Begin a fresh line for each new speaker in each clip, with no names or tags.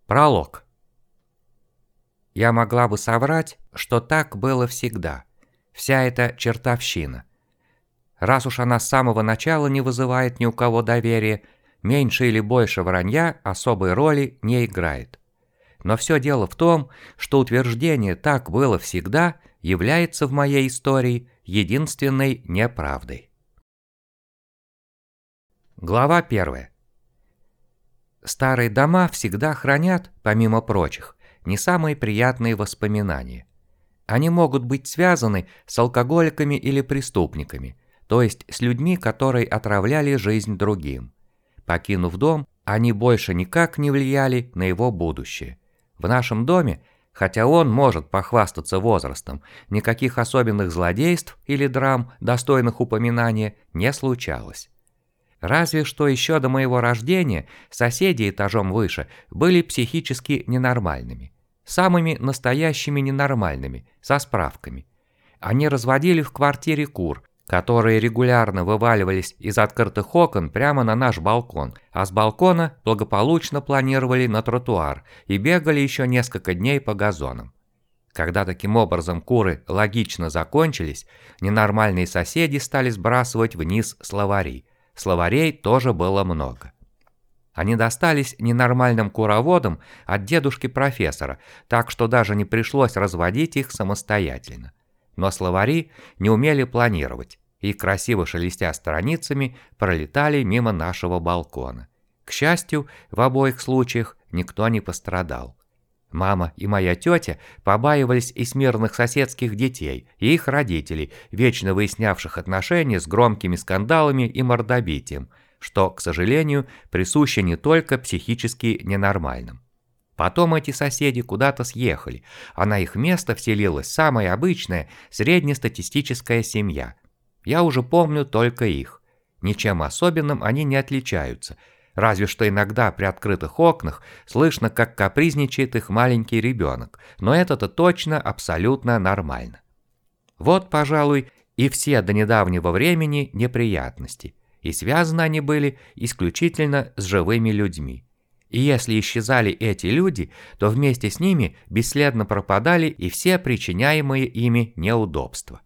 Пролог. Я могла бы соврать, что так было всегда. Вся эта чертовщина. Раз уж она с самого начала не вызывает ни у кого доверия, меньше или больше вранья особой роли не играет. Но все дело в том, что утверждение «так было всегда» является в моей истории единственной неправдой. Глава 1. Старые дома всегда хранят, помимо прочих, не самые приятные воспоминания. Они могут быть связаны с алкоголиками или преступниками, то есть с людьми, которые отравляли жизнь другим. Покинув дом, они больше никак не влияли на его будущее. В нашем доме, хотя он может похвастаться возрастом, никаких особенных злодейств или драм, достойных упоминания, не случалось. Разве что еще до моего рождения соседи этажом выше были психически ненормальными. Самыми настоящими ненормальными, со справками. Они разводили в квартире кур, которые регулярно вываливались из открытых окон прямо на наш балкон, а с балкона благополучно планировали на тротуар и бегали еще несколько дней по газонам. Когда таким образом куры логично закончились, ненормальные соседи стали сбрасывать вниз словари. Словарей тоже было много. Они достались ненормальным куроводам от дедушки-профессора, так что даже не пришлось разводить их самостоятельно. Но словари не умели планировать и, красиво шелестя страницами, пролетали мимо нашего балкона. К счастью, в обоих случаях никто не пострадал. Мама и моя тетя побаивались и смирных соседских детей, и их родителей, вечно выяснявших отношения с громкими скандалами и мордобитием, что, к сожалению, присуще не только психически ненормальным. Потом эти соседи куда-то съехали, а на их место вселилась самая обычная среднестатистическая семья. Я уже помню только их. Ничем особенным они не отличаются, разве что иногда при открытых окнах слышно, как капризничает их маленький ребенок, но это-то точно абсолютно нормально. Вот, пожалуй, и все до недавнего времени неприятности, и связаны они были исключительно с живыми людьми. И если исчезали эти люди, то вместе с ними бесследно пропадали и все причиняемые ими неудобства.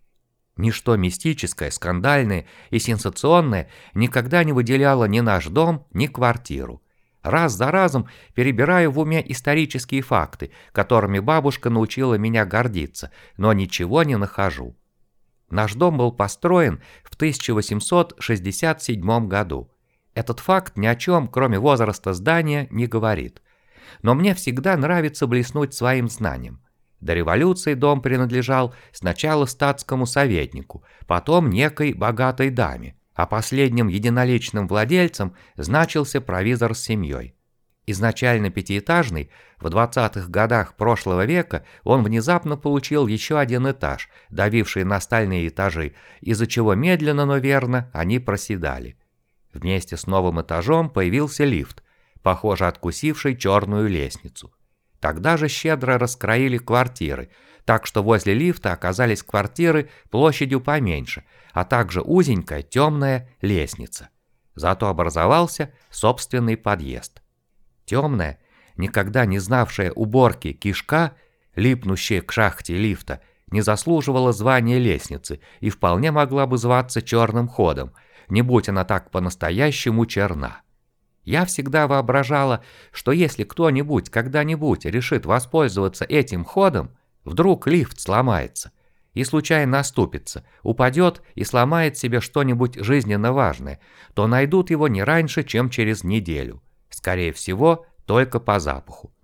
Ничто мистическое, скандальное и сенсационное никогда не выделяло ни наш дом, ни квартиру. Раз за разом перебираю в уме исторические факты, которыми бабушка научила меня гордиться, но ничего не нахожу. Наш дом был построен в 1867 году. Этот факт ни о чем, кроме возраста здания, не говорит. Но мне всегда нравится блеснуть своим знанием. До революции дом принадлежал сначала статскому советнику, потом некой богатой даме, а последним единоличным владельцем значился провизор с семьей. Изначально пятиэтажный, в 20-х годах прошлого века он внезапно получил еще один этаж, давивший на остальные этажи, из-за чего медленно, но верно они проседали. Вместе с новым этажом появился лифт, похоже откусивший черную лестницу. Тогда же щедро раскроили квартиры, так что возле лифта оказались квартиры площадью поменьше, а также узенькая темная лестница. Зато образовался собственный подъезд. Темная, никогда не знавшая уборки кишка, липнущая к шахте лифта, не заслуживала звания лестницы и вполне могла бы зваться черным ходом, не будь она так по-настоящему черна. Я всегда воображала, что если кто-нибудь когда-нибудь решит воспользоваться этим ходом, вдруг лифт сломается и случайно оступится, упадет и сломает себе что-нибудь жизненно важное, то найдут его не раньше, чем через неделю. Скорее всего, только по запаху.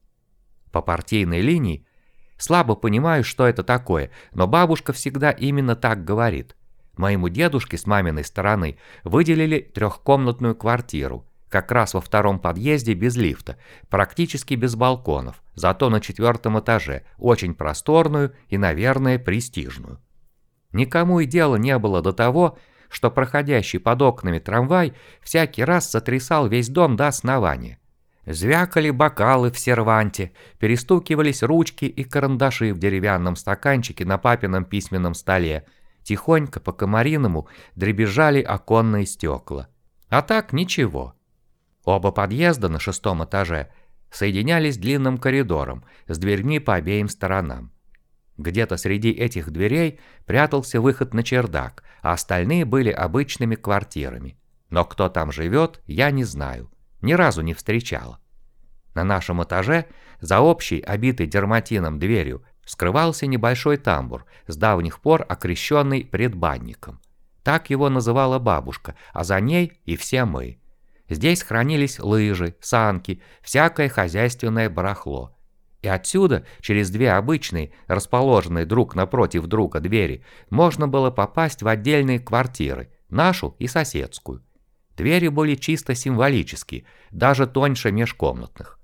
По партийной линии слабо понимаю, что это такое, но бабушка всегда именно так говорит. Моему дедушке с маминой стороны выделили трехкомнатную квартиру, как раз во втором подъезде без лифта, практически без балконов, зато на 4-м этаже, очень просторную и, наверное, престижную. Никому и дела не было до того, что проходящий под окнами трамвай всякий раз сотрясал весь дом до основания. Звякали бокалы в серванте, перестукивались ручки и карандаши в деревянном стаканчике на папином письменном столе, тихонько по-комариному дребезжали оконные стекла. А так ничего. Оба подъезда на 6-м этаже соединялись длинным коридором с дверьми по обеим сторонам. Где-то среди этих дверей прятался выход на чердак, а остальные были обычными квартирами. Но кто там живет, я не знаю, ни разу не встречала. На нашем этаже, за общей, обитой дерматином дверью, скрывался небольшой тамбур, с давних пор окрещенный предбанником. Так его называла бабушка, а за ней и все мы. Здесь хранились лыжи, санки, всякое хозяйственное барахло. И отсюда, через две обычные, расположенные друг напротив друга двери, можно было попасть в отдельные квартиры, нашу и соседскую. Двери были чисто символические, даже тоньше межкомнатных.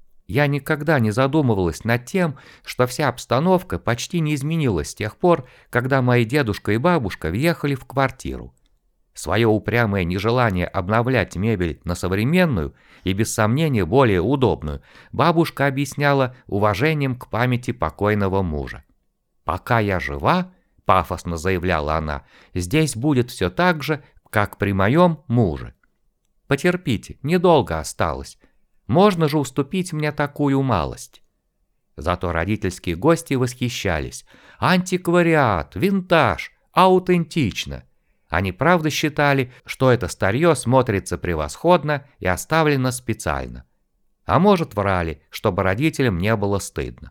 Я никогда не задумывалась над тем, что вся обстановка почти не изменилась с тех пор, когда мои дедушка и бабушка въехали в квартиру. Свое упрямое нежелание обновлять мебель на современную и, без сомнения, более удобную, бабушка объясняла уважением к памяти покойного мужа. «Пока я жива, — пафосно заявляла она, — здесь будет все так же, как при моем муже. Потерпите, недолго осталось. Можно же уступить мне такую малость». Зато родительские гости восхищались. Антиквариат, винтаж, аутентично. Они правда считали, что это старье смотрится превосходно и оставлено специально. А может, врали, чтобы родителям не было стыдно.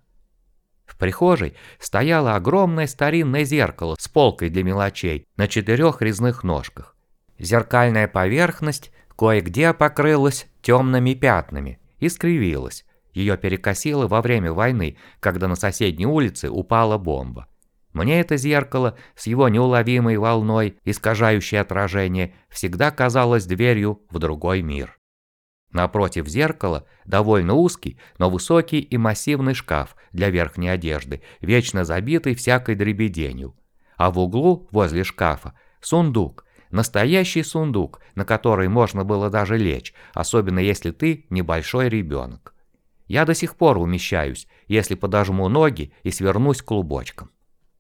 В прихожей стояло огромное старинное зеркало с полкой для мелочей на 4 резных ножках. Зеркальная поверхность кое-где покрылась темными пятнами и скривилась. Ее перекосило во время войны, когда на соседней улице упала бомба. Мне это зеркало с его неуловимой волной, искажающей отражение, всегда казалось дверью в другой мир. Напротив зеркала довольно узкий, но высокий и массивный шкаф для верхней одежды, вечно забитый всякой дребеденью. А в углу, возле шкафа, сундук, настоящий сундук, на который можно было даже лечь, особенно если ты небольшой ребенок. Я до сих пор умещаюсь, если подожму ноги и свернусь клубочком.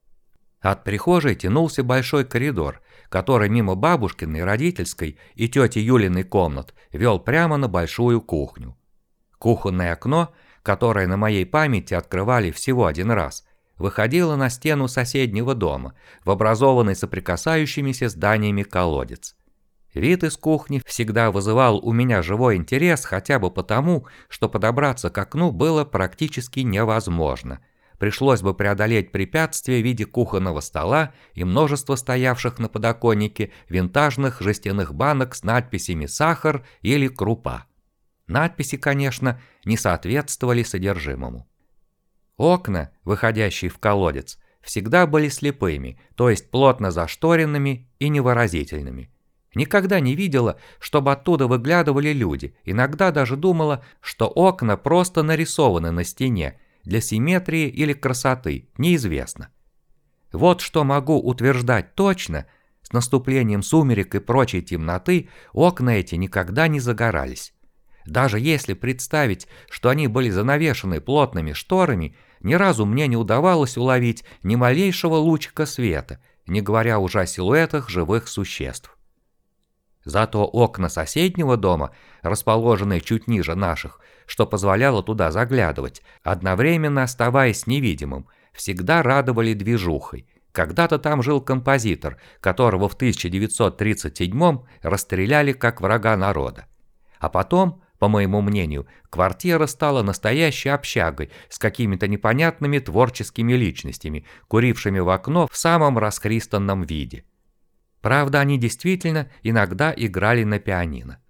От прихожей тянулся большой коридор, который мимо бабушкиной, родительской и тети Юлиной комнат вел прямо на большую кухню. Кухонное окно, которое на моей памяти открывали всего один раз, выходило на стену соседнего дома, в образованный соприкасающимися зданиями колодец. Вид из кухни всегда вызывал у меня живой интерес хотя бы потому, что подобраться к окну было практически невозможно. Пришлось бы преодолеть препятствия в виде кухонного стола и множество стоявших на подоконнике винтажных жестяных банок с надписями «Сахар» или «Крупа». Надписи, конечно, не соответствовали содержимому. Окна, выходящие в колодец, всегда были слепыми, то есть плотно зашторенными и невыразительными. Никогда не видела, чтобы оттуда выглядывали люди, иногда даже думала, что окна просто нарисованы на стене, для симметрии или красоты, неизвестно. Вот что могу утверждать точно: с наступлением сумерек и прочей темноты окна эти никогда не загорались. Даже если представить, что они были занавешены плотными шторами, ни разу мне не удавалось уловить ни малейшего лучика света, не говоря уже о силуэтах живых существ. Зато окна соседнего дома, расположенные чуть ниже наших, что позволяло туда заглядывать, одновременно оставаясь невидимым, всегда радовали движухой. Когда-то там жил композитор, которого в 1937-м расстреляли как врага народа. А потом, по моему мнению, квартира стала настоящей общагой с какими-то непонятными творческими личностями, курившими в окно в самом расхристанном виде. Правда, они действительно иногда играли на пианино.